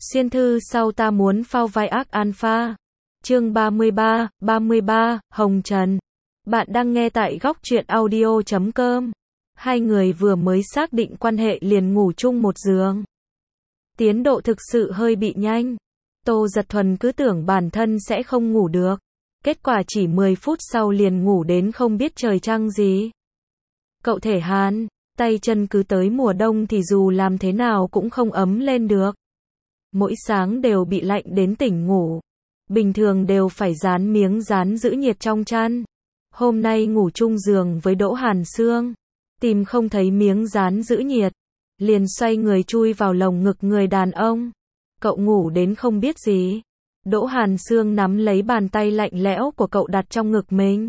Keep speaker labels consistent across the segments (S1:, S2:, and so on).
S1: Xuyên thư sau ta muốn phao vai ác alpha. Chương 33, Hồng Trần. Bạn đang nghe tại góc truyện audio.com. Hai người vừa mới xác định quan hệ liền ngủ chung một giường. Tiến độ thực sự hơi bị nhanh. Tô Giật Thuần cứ tưởng bản thân sẽ không ngủ được. Kết quả chỉ 10 phút sau liền ngủ đến không biết trời trăng gì. Cậu thể Hán, tay chân cứ tới mùa đông thì dù làm thế nào cũng không ấm lên được. Mỗi sáng đều bị lạnh đến tỉnh ngủ. Bình thường đều phải dán miếng dán giữ nhiệt trong chăn. Hôm nay ngủ chung giường với Đỗ Hàn Sương. Tìm không thấy miếng dán giữ nhiệt. Liền xoay người chui vào lồng ngực người đàn ông. Cậu ngủ đến không biết gì. Đỗ Hàn Sương nắm lấy bàn tay lạnh lẽo của cậu đặt trong ngực mình.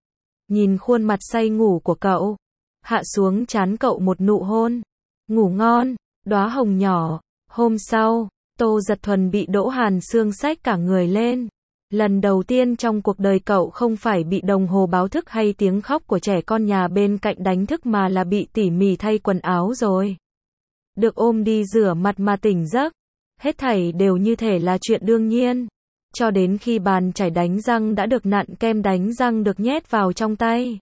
S1: Nhìn khuôn mặt say ngủ của cậu. Hạ xuống trán cậu một nụ hôn. Ngủ ngon, đóa hồng nhỏ. Hôm sau, Tô Giật Thuần bị Đỗ Hàn Sương xách cả người lên. Lần đầu tiên trong cuộc đời cậu không phải bị đồng hồ báo thức hay tiếng khóc của trẻ con nhà bên cạnh đánh thức mà là bị tỉ mỉ thay quần áo rồi. Được ôm đi rửa mặt mà tỉnh giấc. Hết thảy đều như thể là chuyện đương nhiên. Cho đến khi bàn chải đánh răng đã được nặn kem đánh răng được nhét vào trong tay.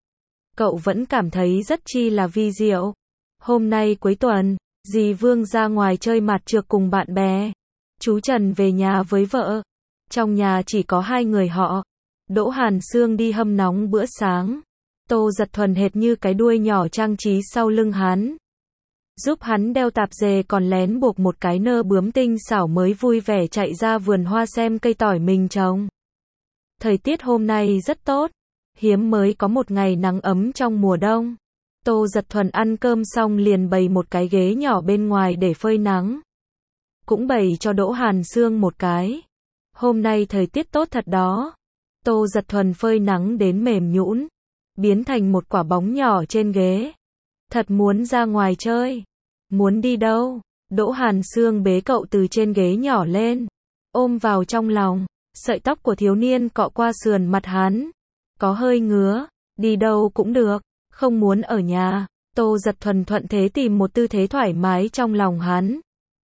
S1: Cậu vẫn cảm thấy rất chi là vi diệu. Hôm nay cuối tuần, dì Vương ra ngoài chơi mặt trược cùng bạn bè. Chú Trần về nhà với vợ. Trong nhà chỉ có hai người họ. Đỗ Hàn Sương đi hâm nóng bữa sáng. Tô Giật Thuần hệt như cái đuôi nhỏ trang trí sau lưng hắn. Giúp hắn đeo tạp dề còn lén buộc một cái nơ bướm tinh xảo mới vui vẻ chạy ra vườn hoa xem cây tỏi mình trồng. Thời tiết hôm nay rất tốt. Hiếm mới có một ngày nắng ấm trong mùa đông. Tô Giật Thuần ăn cơm xong liền bày một cái ghế nhỏ bên ngoài để phơi nắng. Cũng bày cho Đỗ Hàn Sương một cái. Hôm nay thời tiết tốt thật đó. Tô Giật Thuần phơi nắng đến mềm nhũn, biến thành một quả bóng nhỏ trên ghế. Thật muốn ra ngoài chơi. Muốn đi đâu? Đỗ Hàn Sương bế cậu từ trên ghế nhỏ lên, ôm vào trong lòng. Sợi tóc của thiếu niên cọ qua sườn mặt hắn. Có hơi ngứa. Đi đâu cũng được. Không muốn ở nhà. Tô Giật Thuần thuận thế tìm một tư thế thoải mái trong lòng hắn.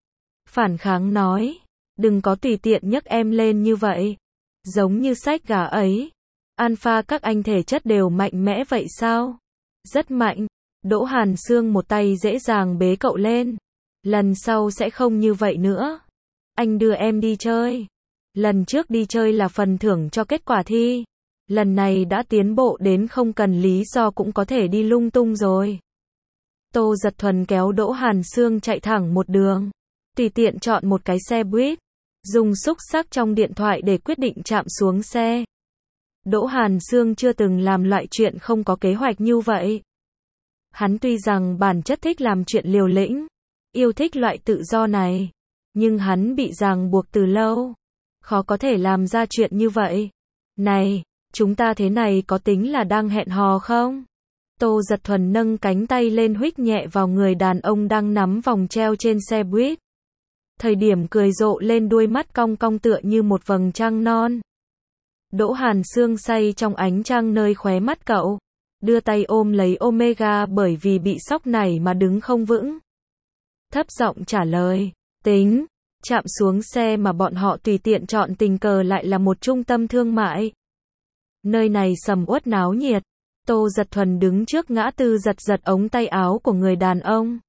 S1: Phản kháng nói. Đừng có tùy tiện nhấc em lên như vậy. Giống như sách gà ấy. Alpha các anh thể chất đều mạnh mẽ vậy sao? Rất mạnh. Đỗ Hàn Sương một tay dễ dàng bế cậu lên. Lần sau sẽ không như vậy nữa. Anh đưa em đi chơi. Lần trước đi chơi là phần thưởng cho kết quả thi. Lần này đã tiến bộ đến không cần lý do cũng có thể đi lung tung rồi. Tô Giật Thuần kéo Đỗ Hàn Sương chạy thẳng một đường. Tùy tiện chọn một cái xe buýt. Dùng xúc xắc trong điện thoại để quyết định chạm xuống xe. Đỗ Hàn Sương chưa từng làm loại chuyện không có kế hoạch như vậy. Hắn tuy rằng bản chất thích làm chuyện liều lĩnh, yêu thích loại tự do này, nhưng hắn bị ràng buộc từ lâu. Khó có thể làm ra chuyện như vậy. Này, chúng ta thế này có tính là đang hẹn hò không? Tô Giật Thuần nâng cánh tay lên huých nhẹ vào người đàn ông đang nắm vòng treo trên xe buýt. Thời điểm cười rộ lên đuôi mắt cong cong tựa như một vầng trăng non. Đỗ Hàn Sương say trong ánh trăng nơi khóe mắt cậu. Đưa tay ôm lấy Omega bởi vì bị sốc nảy mà đứng không vững. Thấp giọng trả lời. Tính. Chạm xuống xe mà bọn họ tùy tiện chọn tình cờ lại là một trung tâm thương mại. Nơi này sầm uất náo nhiệt. Tô Giật Thuần đứng trước ngã tư giật giật ống tay áo của người đàn ông.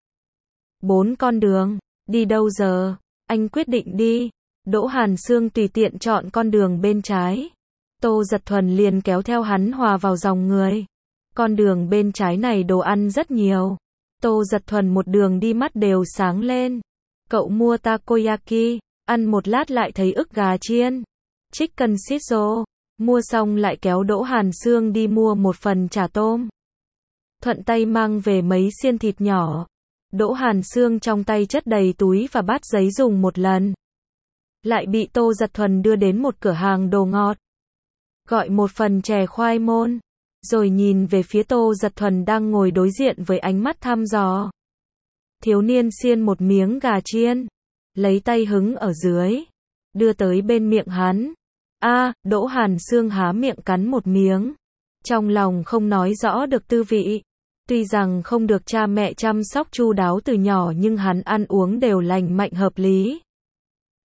S1: 4 con đường. Đi đâu giờ? Anh quyết định đi. Đỗ Hàn Sương tùy tiện chọn con đường bên trái. Tô Giật Thuần liền kéo theo hắn hòa vào dòng người. Con đường bên trái này đồ ăn rất nhiều. Tô Giật Thuần một đường đi mắt đều sáng lên. Cậu mua takoyaki, ăn một lát lại thấy ức gà chiên. Chicken shiso, mua xong lại kéo Đỗ Hàn Sương đi mua một phần chả tôm. Thuận tay mang về mấy xiên thịt nhỏ. Đỗ Hàn Sương trong tay chất đầy túi và bát giấy dùng một lần. Lại bị Tô Giật Thuần đưa đến một cửa hàng đồ ngọt. Gọi một phần chè khoai môn. Rồi nhìn về phía Tô Giật Thuần đang ngồi đối diện với ánh mắt thăm dò. Thiếu niên xiên một miếng gà chiên. Lấy tay hứng ở dưới. Đưa tới bên miệng hắn. Đỗ Hàn Sương há miệng cắn một miếng. Trong lòng không nói rõ được tư vị. Tuy rằng không được cha mẹ chăm sóc chu đáo từ nhỏ nhưng hắn ăn uống đều lành mạnh hợp lý.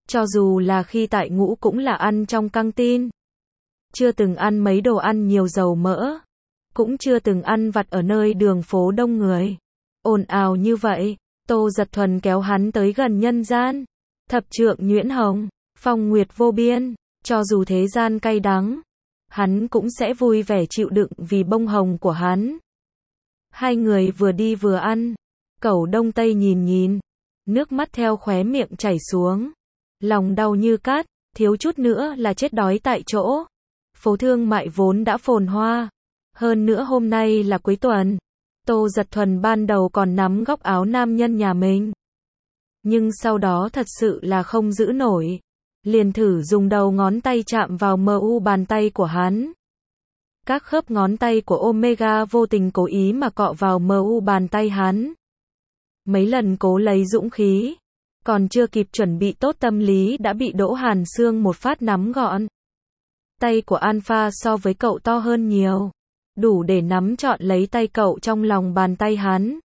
S1: Cho dù là khi tại ngũ cũng là ăn trong căng tin. Chưa từng ăn mấy đồ ăn nhiều dầu mỡ. Cũng chưa từng ăn vặt ở nơi đường phố đông người. Ồn ào như vậy, Tô Giật Thuần kéo hắn tới gần nhân gian. Thập trượng nhuyễn hồng, phong nguyệt vô biên, cho dù thế gian cay đắng, hắn cũng sẽ vui vẻ chịu đựng vì bông hồng của hắn. Hai người vừa đi vừa ăn, Cẩu Đông Tây nhìn, nước mắt theo khóe miệng chảy xuống. Lòng đau như cát, thiếu chút nữa là chết đói tại chỗ. Phố thương mại vốn đã phồn hoa. Hơn nữa hôm nay là cuối tuần. Tô Giật Thuần ban đầu còn nắm góc áo nam nhân nhà mình. Nhưng sau đó thật sự là không giữ nổi. Liền thử dùng đầu ngón tay chạm vào mu bàn tay của hắn. Các khớp ngón tay của Omega vô tình cố ý mà cọ vào mu bàn tay hắn. Mấy lần cố lấy dũng khí. Còn chưa kịp chuẩn bị tốt tâm lý đã bị Đỗ Hàn Sương một phát nắm gọn. Tay của Alpha so với cậu to hơn nhiều. Đủ để nắm trọn lấy tay cậu trong lòng bàn tay hắn.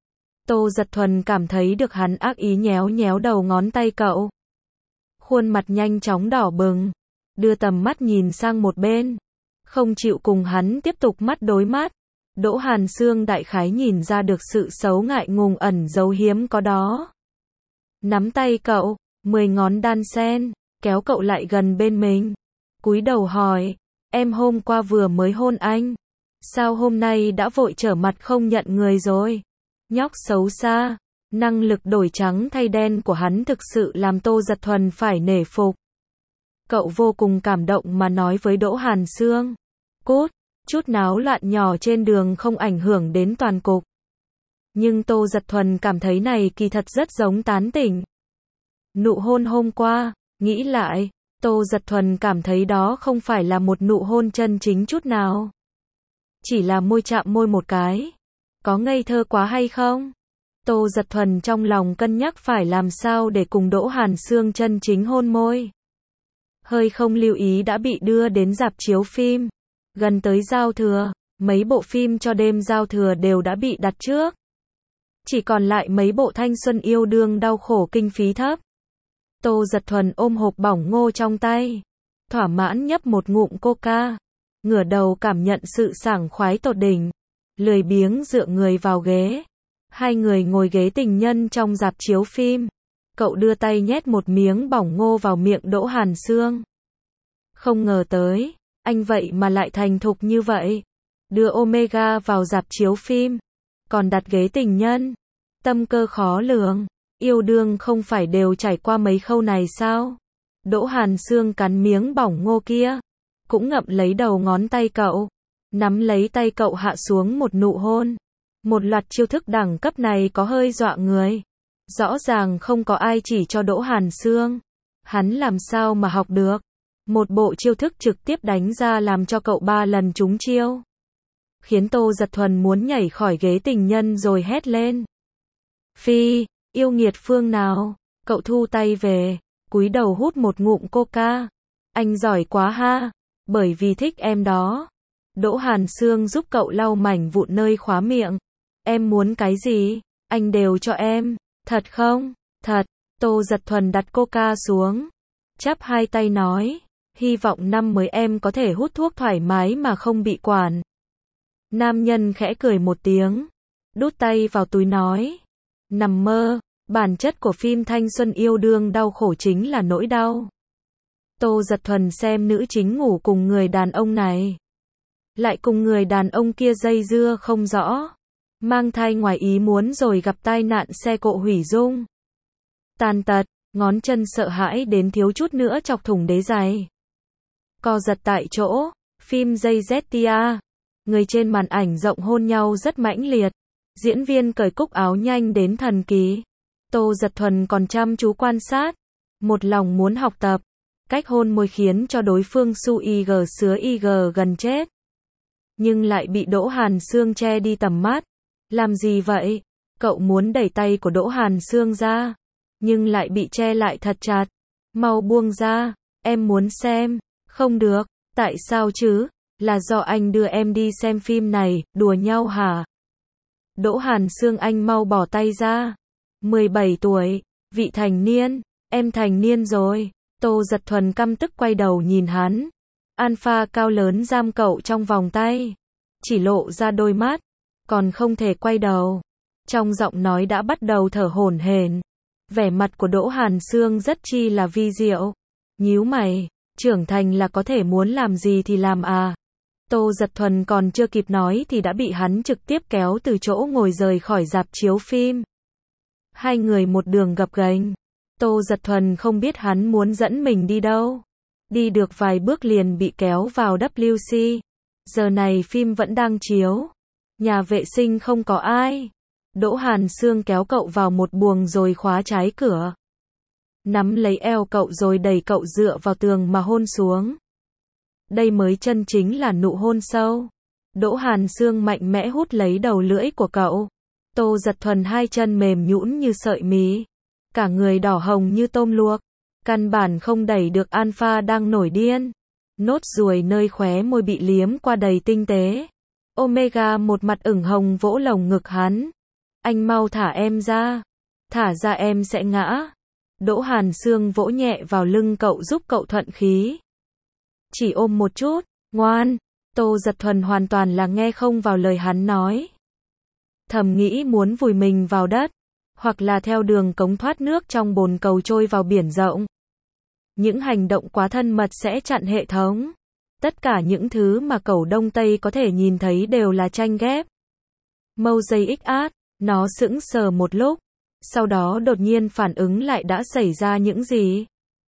S1: Tô Giật Thuần cảm thấy được hắn ác ý nhéo nhéo đầu ngón tay cậu. Khuôn mặt nhanh chóng đỏ bừng. Đưa tầm mắt nhìn sang một bên. Không chịu cùng hắn tiếp tục mắt đối mắt. Đỗ Hàn Sương đại khái nhìn ra được sự xấu ngại ngùng ẩn giấu hiếm có đó. Nắm tay cậu, 10 ngón đan sen, kéo cậu lại gần bên mình. Cúi đầu hỏi, em hôm qua vừa mới hôn anh. Sao hôm nay đã vội trở mặt không nhận người rồi? Nhóc xấu xa, năng lực đổi trắng thay đen của hắn thực sự làm Tô Giật Thuần phải nể phục. Cậu vô cùng cảm động mà nói với Đỗ Hàn Sương. Cút, chút náo loạn nhỏ trên đường không ảnh hưởng đến toàn cục. Nhưng Tô Giật Thuần cảm thấy này kỳ thật rất giống tán tỉnh. Nụ hôn hôm qua, nghĩ lại, Tô Giật Thuần cảm thấy đó không phải là một nụ hôn chân chính chút nào. Chỉ là môi chạm môi một cái. Có ngây thơ quá hay không? Tô Giật Thuần trong lòng cân nhắc phải làm sao để cùng Đỗ Hàn Sương chân chính hôn môi. Hơi không lưu ý đã bị đưa đến rạp chiếu phim. Gần tới giao thừa, mấy bộ phim cho đêm giao thừa đều đã bị đặt trước. Chỉ còn lại mấy bộ thanh xuân yêu đương đau khổ kinh phí thấp. Tô Giật Thuần ôm hộp bỏng ngô trong tay. Thỏa mãn nhấp một ngụm coca. Ngửa đầu cảm nhận sự sảng khoái tột đỉnh. Lười biếng dựa người vào ghế. Hai người ngồi ghế tình nhân trong rạp chiếu phim. Cậu đưa tay nhét một miếng bỏng ngô vào miệng Đỗ Hàn Sương. Không ngờ tới, anh vậy mà lại thành thục như vậy. Đưa Omega vào rạp chiếu phim. Còn đặt ghế tình nhân. Tâm cơ khó lường. Yêu đương không phải đều trải qua mấy khâu này sao? Đỗ Hàn Sương cắn miếng bỏng ngô kia. Cũng ngậm lấy đầu ngón tay cậu. Nắm lấy tay cậu hạ xuống một nụ hôn. Một loạt chiêu thức đẳng cấp này có hơi dọa người. Rõ ràng không có ai chỉ cho Đỗ Hàn Sương. Hắn làm sao mà học được. Một bộ chiêu thức trực tiếp đánh ra làm cho cậu 3 lần trúng chiêu. Khiến Tô Giật Thuần muốn nhảy khỏi ghế tình nhân rồi hét lên. Phi, yêu nghiệt phương nào? Cậu thu tay về, cúi đầu hút một ngụm coca. Anh giỏi quá ha, bởi vì thích em đó. Đỗ Hàn Sương giúp cậu lau mảnh vụn nơi khóa miệng. Em muốn cái gì, anh đều cho em. Thật không? Thật. Tô Giật Thuần đặt coca xuống. Chắp hai tay nói. Hy vọng năm mới em có thể hút thuốc thoải mái mà không bị quản. Nam nhân khẽ cười một tiếng. Đút tay vào túi nói. Nằm mơ. Bản chất của phim thanh xuân yêu đương đau khổ chính là nỗi đau. Tô Giật Thuần xem nữ chính ngủ cùng người đàn ông này. Lại cùng người đàn ông kia dây dưa không rõ. Mang thai ngoài ý muốn rồi gặp tai nạn xe cộ hủy dung. Tàn tật, ngón chân sợ hãi đến thiếu chút nữa chọc thủng đế giày. Co giật tại chỗ, phim dây Zetia. Người trên màn ảnh rộng hôn nhau rất mãnh liệt. Diễn viên cởi cúc áo nhanh đến thần kỳ. Tô Giật Thuần còn chăm chú quan sát. Một lòng muốn học tập. Cách hôn môi khiến cho đối phương su ig sứa ig gần chết. Nhưng lại bị Đỗ Hàn Sương che đi tầm mắt. Làm gì vậy? Cậu muốn đẩy tay của Đỗ Hàn Sương ra. Nhưng lại bị che lại thật chặt. Mau buông ra. Em muốn xem. Không được. Tại sao chứ? Là do anh đưa em đi xem phim này. Đùa nhau hả? Đỗ Hàn Sương anh mau bỏ tay ra. 17 tuổi. Vị thành niên. Em thành niên rồi. Tô Giật Thuần căm tức quay đầu nhìn hắn. Alpha cao lớn giam cậu trong vòng tay. Chỉ lộ ra đôi mắt. Còn không thể quay đầu. Trong giọng nói đã bắt đầu thở hổn hển. Vẻ mặt của Đỗ Hàn Sương rất chi là vi diệu. Nhíu mày, trưởng thành là có thể muốn làm gì thì làm à. Tô Giật Thuần còn chưa kịp nói thì đã bị hắn trực tiếp kéo từ chỗ ngồi rời khỏi rạp chiếu phim. Hai người một đường gập ghềnh. Tô Giật Thuần không biết hắn muốn dẫn mình đi đâu. Đi được vài bước liền bị kéo vào WC. Giờ này phim vẫn đang chiếu. Nhà vệ sinh không có ai. Đỗ Hàn Sương kéo cậu vào một buồng rồi khóa trái cửa. Nắm lấy eo cậu rồi đẩy cậu dựa vào tường mà hôn xuống. Đây mới chân chính là nụ hôn sâu. Đỗ Hàn Sương mạnh mẽ hút lấy đầu lưỡi của cậu. Tô Giật Thuần hai chân mềm nhũn như sợi mì. Cả người đỏ hồng như tôm luộc. Căn bản không đẩy được Alpha đang nổi điên. Nốt ruồi nơi khóe môi bị liếm qua đầy tinh tế. Omega một mặt ửng hồng vỗ lồng ngực hắn. Anh mau thả em ra. Thả ra em sẽ ngã. Đỗ Hàn Sương vỗ nhẹ vào lưng cậu giúp cậu thuận khí. Chỉ ôm một chút, ngoan. Tô Giật Thuần hoàn toàn là nghe không vào lời hắn nói. Thầm nghĩ muốn vùi mình vào đất, hoặc là theo đường cống thoát nước trong bồn cầu trôi vào biển rộng. Những hành động quá thân mật sẽ chặn hệ thống. Tất cả những thứ mà cẩu Đông Tây có thể nhìn thấy đều là tranh ghép. Mosaic nó sững sờ một lúc. Sau đó đột nhiên phản ứng lại đã xảy ra những gì.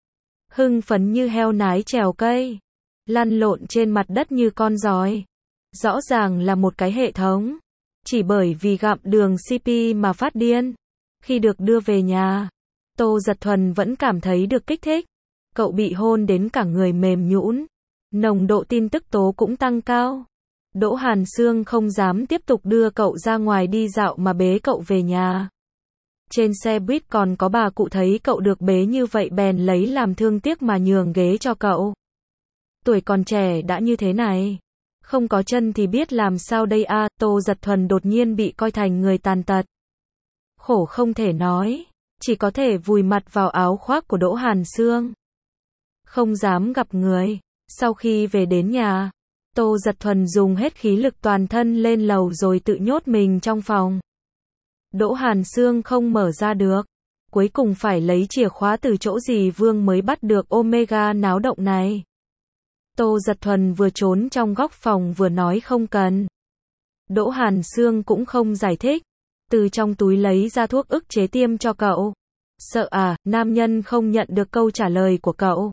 S1: Hưng phấn như heo nái trèo cây. Lăn lộn trên mặt đất như con giòi. Rõ ràng là một cái hệ thống. Chỉ bởi vì gặm đường CP mà phát điên. Khi được đưa về nhà, Tô Giật Thuần vẫn cảm thấy được kích thích. Cậu bị hôn đến cả người mềm nhũn. Nồng độ tin tức tố cũng tăng cao. Đỗ Hàn Sương không dám tiếp tục đưa cậu ra ngoài đi dạo mà bế cậu về nhà. Trên xe buýt còn có bà cụ thấy cậu được bế như vậy bèn lấy làm thương tiếc mà nhường ghế cho cậu. Tuổi còn trẻ đã như thế này. Không có chân thì biết làm sao đây à. Tô Giật Thuần đột nhiên bị coi thành người tàn tật. Khổ không thể nói. Chỉ có thể vùi mặt vào áo khoác của Đỗ Hàn Sương. Không dám gặp người. Sau khi về đến nhà, Tô Giật Thuần dùng hết khí lực toàn thân lên lầu rồi tự nhốt mình trong phòng. Đỗ Hàn Sương không mở ra được. Cuối cùng phải lấy chìa khóa từ chỗ dì Vương mới bắt được Omega náo động này. Tô Giật Thuần vừa trốn trong góc phòng vừa nói không cần. Đỗ Hàn Sương cũng không giải thích. Từ trong túi lấy ra thuốc ức chế tiêm cho cậu. Sợ à, nam nhân không nhận được câu trả lời của cậu.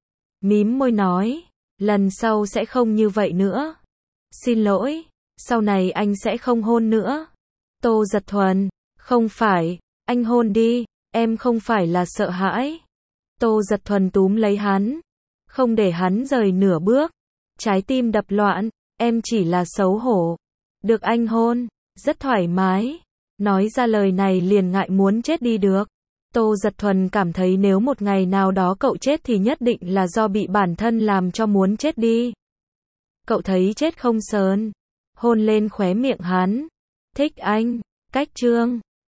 S1: Mím môi nói, lần sau sẽ không như vậy nữa. Xin lỗi, sau này anh sẽ không hôn nữa. Tô Giật Thuần, không phải, anh hôn đi, em không phải là sợ hãi. Tô Giật Thuần túm lấy hắn, không để hắn rời nửa bước. Trái tim đập loạn, em chỉ là xấu hổ. Được anh hôn, rất thoải mái. Nói ra lời này liền ngại muốn chết đi được. Tô Giật Thuần cảm thấy nếu một ngày nào đó cậu chết thì nhất định là do bị bản thân làm cho muốn chết đi. Cậu thấy chết không sờn. Hôn lên khóe miệng hắn. Thích anh. Cách chương